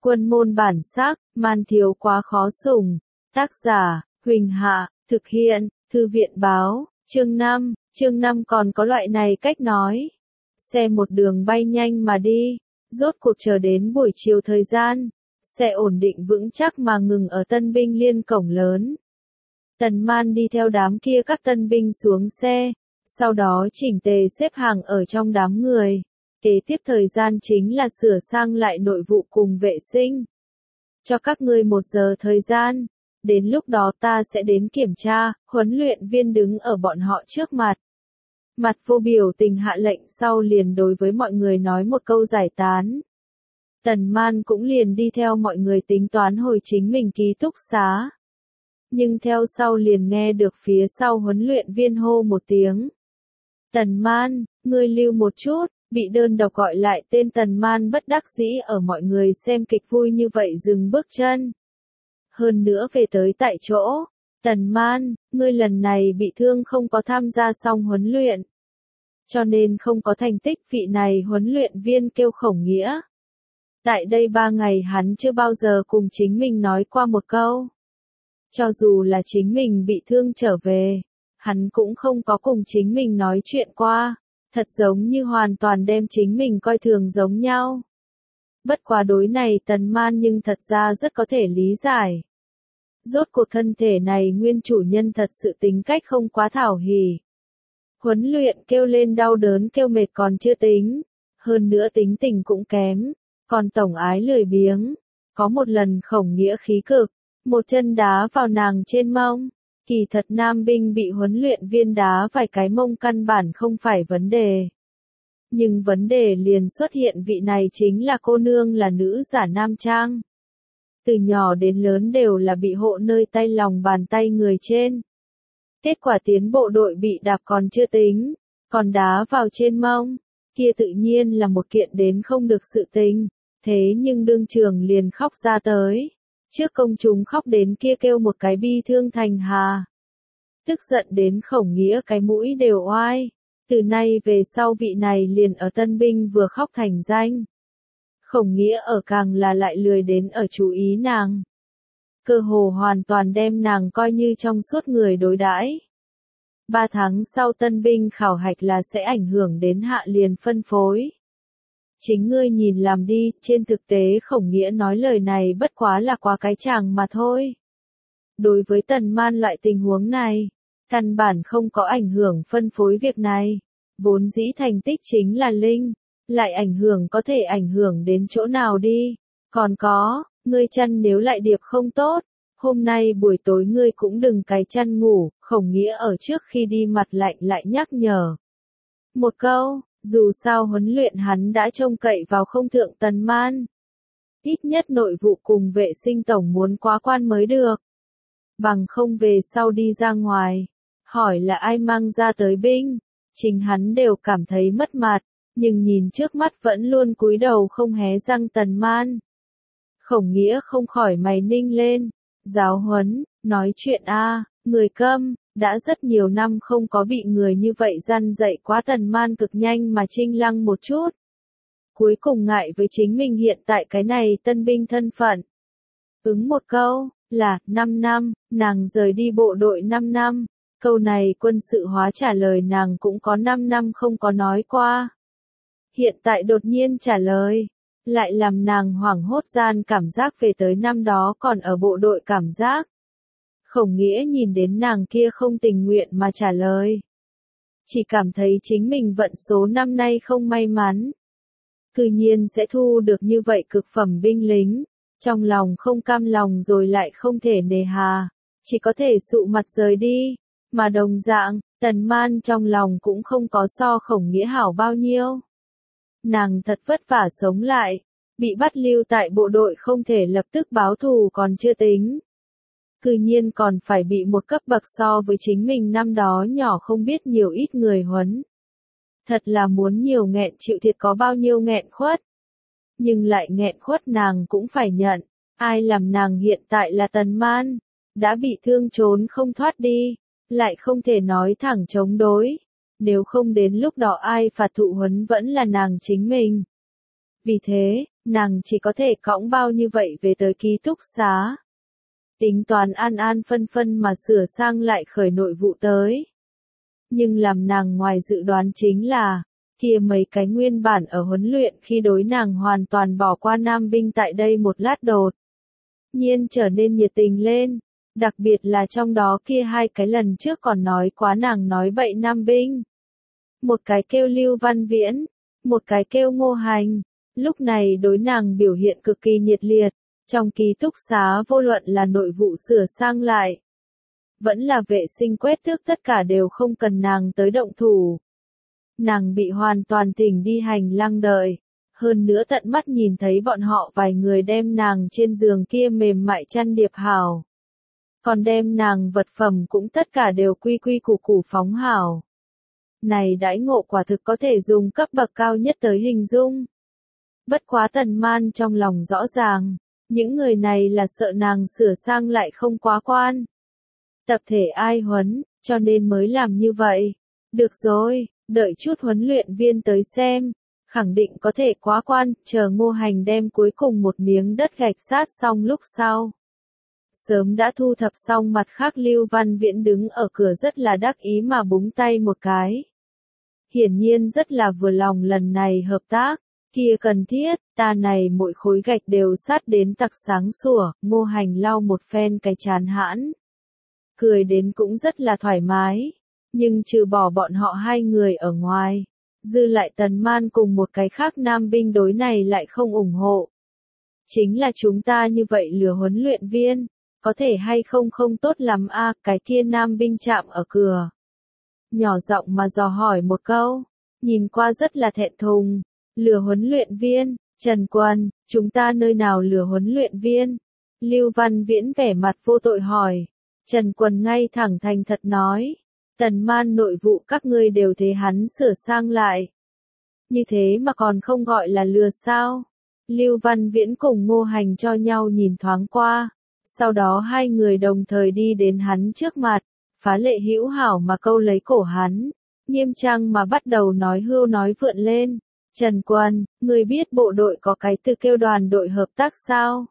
Quân môn bản sắc, man thiếu quá khó sủng. Tác giả, Huỳnh Hạ, thực hiện, Thư viện báo, chương 5 còn có loại này cách nói. Xe một đường bay nhanh mà đi, rốt cuộc chờ đến buổi chiều thời gian, xe ổn định vững chắc mà ngừng ở Tân binh liên cổng lớn. Tần Man đi theo đám kia các tân binh xuống xe, sau đó chỉnh tề xếp hàng ở trong đám người. Kế tiếp thời gian chính là sửa sang lại nội vụ cùng vệ sinh. Cho các ngươi 1 giờ thời gian, đến lúc đó ta sẽ đến kiểm tra, huấn luyện viên đứng ở bọn họ trước mặt. Mặt vô biểu tình hạ lệnh sau liền đối với mọi người nói một câu giải tán. Tần Man cũng liền đi theo mọi người tính toán hồi chính mình ký túc xá. Nhưng theo sau liền nghe được phía sau huấn luyện viên hô một tiếng. Tần Man, ngươi lưu một chút, bị đơn độc gọi lại tên Tần Man bất đắc dĩ ở mọi người xem kịch vui như vậy dừng bước chân. Hơn nữa về tới tại chỗ, Tần Man, ngươi lần này bị thương không có tham gia xong huấn luyện. Cho nên không có thành tích, vị này huấn luyện viên kêu Khổng Nghĩa. Tại đây 3 ngày hắn chưa bao giờ cùng chính mình nói qua một câu. Cho dù là chính mình bị thương trở về, hắn cũng không có cùng chính mình nói chuyện qua, thật giống như hoàn toàn đem chính mình coi thường giống nhau. Bất quá đối này Tần Man nhưng thật ra rất có thể lý giải. Rốt cuộc thân thể này nguyên chủ nhân thật sự tính cách không quá thảo hỉ. Huấn luyện kêu lên đau đớn kêu mệt còn chưa tính, hơn nữa tính tình cũng kém, còn tổng ái lười biếng. Có một lần Khổng Nghĩa khí cực, một chân đá vào nàng trên mông. Kỳ thật nam binh bị huấn luyện viên đá vài cái mông căn bản không phải vấn đề. Nhưng vấn đề liền xuất hiện, vị này chính là cô nương là nữ giả nam trang. Từ nhỏ đến lớn đều là bị hộ nơi tay lòng bàn tay người trên. Kết quả tiến bộ đội bị đạp còn chưa tính, còn đá vào trên mông, kia tự nhiên là một kiện đến không được sự tình, thế nhưng đương trường liền khóc ra tới. Trước công chúng khóc đến kia kêu một cái bi thương thành hà. Tức giận đến Khổng Nghĩa cái mũi đều oai. Từ nay về sau vị này liền ở tân binh vừa khóc thành danh. Khổng Nghĩa ở càng là lại lười đến ở chú ý nàng. Cơ hồ hoàn toàn đem nàng coi như trong suốt người đối đãi. 3 tháng sau tân binh khảo hạch là sẽ ảnh hưởng đến hạ liền phân phối. Chính ngươi nhìn làm đi, trên thực tế Khổng Nghĩa nói lời này bất quá là quá cái chàng mà thôi. Đối với Tần Man loại tình huống này, căn bản không có ảnh hưởng phân phối việc này. Vốn dĩ thành tích chính là linh, lại ảnh hưởng có thể ảnh hưởng đến chỗ nào đi. Còn có, ngươi chăn nếu lại điệp không tốt, hôm nay buổi tối ngươi cũng đừng cái chăn ngủ, Khổng Nghĩa ở trước khi đi mặt lạnh lại nhắc nhở. Một câu, dù sao huấn luyện hắn đã trông cậy vào không thượng Tần Man. Ít nhất nội vụ cùng vệ sinh tổng muốn quá quan mới được. Bằng không về sau đi ra ngoài, hỏi là ai mang ra tới binh, chính hắn đều cảm thấy mất mặt, nhưng nhìn trước mắt vẫn luôn cúi đầu không hé răng Tần Man. Khổng Nghĩa không khỏi mày ninh lên, giáo huấn, nói chuyện người câm, đã rất nhiều năm không có bị người như vậy răn dạy quá. Tần Man cực nhanh mà chinh lăng một chút. Cuối cùng ngại với chính mình hiện tại cái này tân binh thân phận. Ứng một câu, là, 5 năm, nàng rời đi bộ đội 5 năm. Câu này quân sự hóa trả lời nàng cũng có 5 năm không có nói qua. Hiện tại đột nhiên trả lời, lại làm nàng hoảng hốt gian cảm giác về tới năm đó còn ở bộ đội cảm giác. Khổng Nghĩa nhìn đến nàng kia không tình nguyện mà trả lời. Chỉ cảm thấy chính mình vận số năm nay không may mắn. Cư nhiên sẽ thu được như vậy cực phẩm binh lính. Trong lòng không cam lòng rồi lại không thể nề hà. Chỉ có thể sụ mặt rời đi. Mà đồng dạng, Tần Man trong lòng cũng không có so Khổng Nghĩa hảo bao nhiêu. Nàng thật vất vả sống lại. Bị bắt lưu tại bộ đội không thể lập tức báo thù còn chưa tính. Cư nhiên còn phải bị một cấp bậc so với chính mình năm đó nhỏ không biết nhiều ít người huấn. Thật là muốn nhiều nghẹn chịu thiệt có bao nhiêu nghẹn khuất. Nhưng lại nghẹn khuất nàng cũng phải nhận. Ai làm nàng hiện tại là Tần Man. Đã bị thương trốn không thoát đi. Lại không thể nói thẳng chống đối. Nếu không đến lúc đó ai phạt thụ huấn vẫn là nàng chính mình. Vì thế, nàng chỉ có thể cõng bao như vậy về tới ký túc xá. Tính toán an an phân phân mà sửa sang lại khởi nội vụ tới. Nhưng làm nàng ngoài dự đoán chính là, kia mấy cái nguyên bản ở huấn luyện khi đối nàng hoàn toàn bỏ qua nam binh tại đây một lát đột nhiên trở nên nhiệt tình lên, đặc biệt là trong đó kia hai cái lần trước còn nói quá nàng nói bậy nam binh. Một cái kêu Lưu Văn Viễn, một cái kêu Ngô Hành, lúc này đối nàng biểu hiện cực kỳ nhiệt liệt, trong ký túc xá vô luận là nội vụ sửa sang lại, vẫn là vệ sinh quét tước tất cả đều không cần nàng tới động thủ. Nàng bị hoàn toàn thỉnh đi hành lang đợi, hơn nữa tận mắt nhìn thấy bọn họ vài người đem nàng trên giường kia mềm mại chăn điệp hảo. Còn đem nàng vật phẩm cũng tất cả đều quy quy củ củ phóng hảo. Này đãi ngộ quả thực có thể dùng cấp bậc cao nhất tới hình dung. Bất quá Tần Man trong lòng rõ ràng, những người này là sợ nàng sửa sang lại không quá quan. Tập thể ai huấn, cho nên mới làm như vậy. Được rồi, đợi chút huấn luyện viên tới xem, khẳng định có thể quá quan, chờ Ngô Hành đem cuối cùng một miếng đất gạch sát xong lúc sau. Sớm đã thu thập xong mặt khác Lưu Văn Viễn đứng ở cửa rất là đắc ý mà búng tay một cái. Hiển nhiên rất là vừa lòng lần này hợp tác, kia cần thiết, ta này mỗi khối gạch đều sát đến tặc sáng sủa, Ngô Hành lau một phen cái chán hãn. Cười đến cũng rất là thoải mái, nhưng trừ bỏ bọn họ hai người ở ngoài, dư lại Tần Man cùng một cái khác nam binh đối này lại không ủng hộ. Chính là chúng ta như vậy lừa huấn luyện viên, có thể hay không không tốt lắm a, cái kia nam binh chạm ở cửa. Nhỏ giọng mà dò hỏi một câu, nhìn qua rất là thẹn thùng, lừa huấn luyện viên, Trần Quân, chúng ta nơi nào lừa huấn luyện viên? Lưu Văn Viễn vẻ mặt vô tội hỏi, Trần Quân ngay thẳng thành thật nói, Tần Man nội vụ các ngươi đều thế hắn sửa sang lại. Như thế mà còn không gọi là lừa sao? Lưu Văn Viễn cùng Ngô Hành cho nhau nhìn thoáng qua, sau đó hai người đồng thời đi đến hắn trước mặt, phá lệ hữu hảo mà câu lấy cổ hắn, nghiêm trang mà bắt đầu nói hưu nói vượn lên. Trần Quân, ngươi biết bộ đội có cái từ kêu đoàn đội hợp tác sao?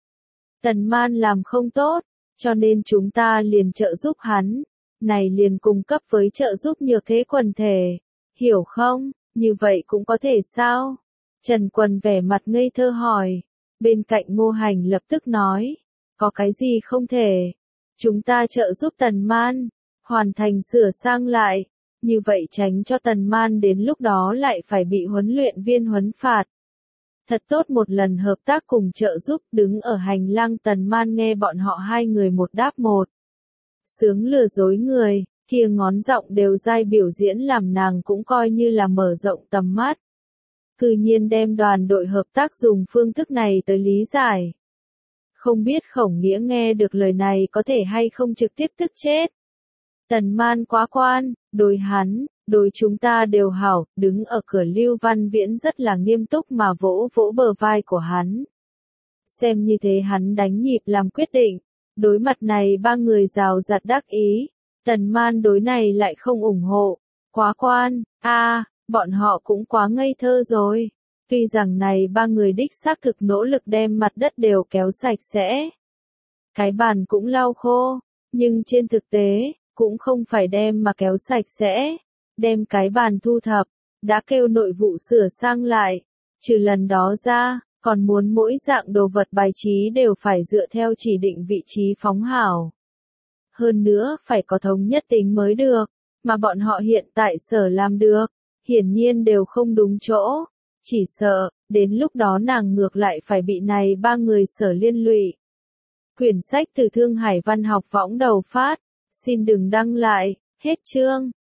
Tần Man làm không tốt, cho nên chúng ta liền trợ giúp hắn, này liền cung cấp với trợ giúp nhược thế quần thể, hiểu không? Như vậy cũng có thể sao? Trần Quân vẻ mặt ngây thơ hỏi, bên cạnh Ngô Hành lập tức nói, có cái gì không thể? Chúng ta trợ giúp Tần Man, hoàn thành sửa sang lại, như vậy tránh cho Tần Man đến lúc đó lại phải bị huấn luyện viên huấn phạt. Thật tốt một lần hợp tác cùng trợ giúp, đứng ở hành lang Tần Man nghe bọn họ hai người một đáp một. Sướng lừa dối người, kia ngón giọng đều dai biểu diễn làm nàng cũng coi như là mở rộng tầm mắt. Cư nhiên đem đoàn đội hợp tác dùng phương thức này tới lý giải. Không biết Khổng Nghĩa nghe được lời này có thể hay không trực tiếp tức chết. Tần Man quá quan, đối hắn, đối chúng ta đều hảo, đứng ở cửa Lưu Văn Viễn rất là nghiêm túc mà vỗ vỗ bờ vai của hắn. Xem như thế hắn đánh nhịp làm quyết định, đối mặt này ba người rào rạt đắc ý, Tần Man đối này lại không ủng hộ, quá quan, bọn họ cũng quá ngây thơ rồi. Tuy rằng này ba người đích xác thực nỗ lực đem mặt đất đều kéo sạch sẽ, cái bàn cũng lau khô, nhưng trên thực tế, cũng không phải đem mà kéo sạch sẽ, đem cái bàn thu thập, đã kêu nội vụ sửa sang lại, trừ lần đó ra, còn muốn mỗi dạng đồ vật bài trí đều phải dựa theo chỉ định vị trí phóng hảo. Hơn nữa phải có thống nhất tính mới được, mà bọn họ hiện tại sở làm được, hiển nhiên đều không đúng chỗ, chỉ sợ, đến lúc đó nàng ngược lại phải bị này ba người sở liên lụy. Quyển sách từ Thương Hải Văn học võng đầu phát, xin đừng đăng lại, hết chương.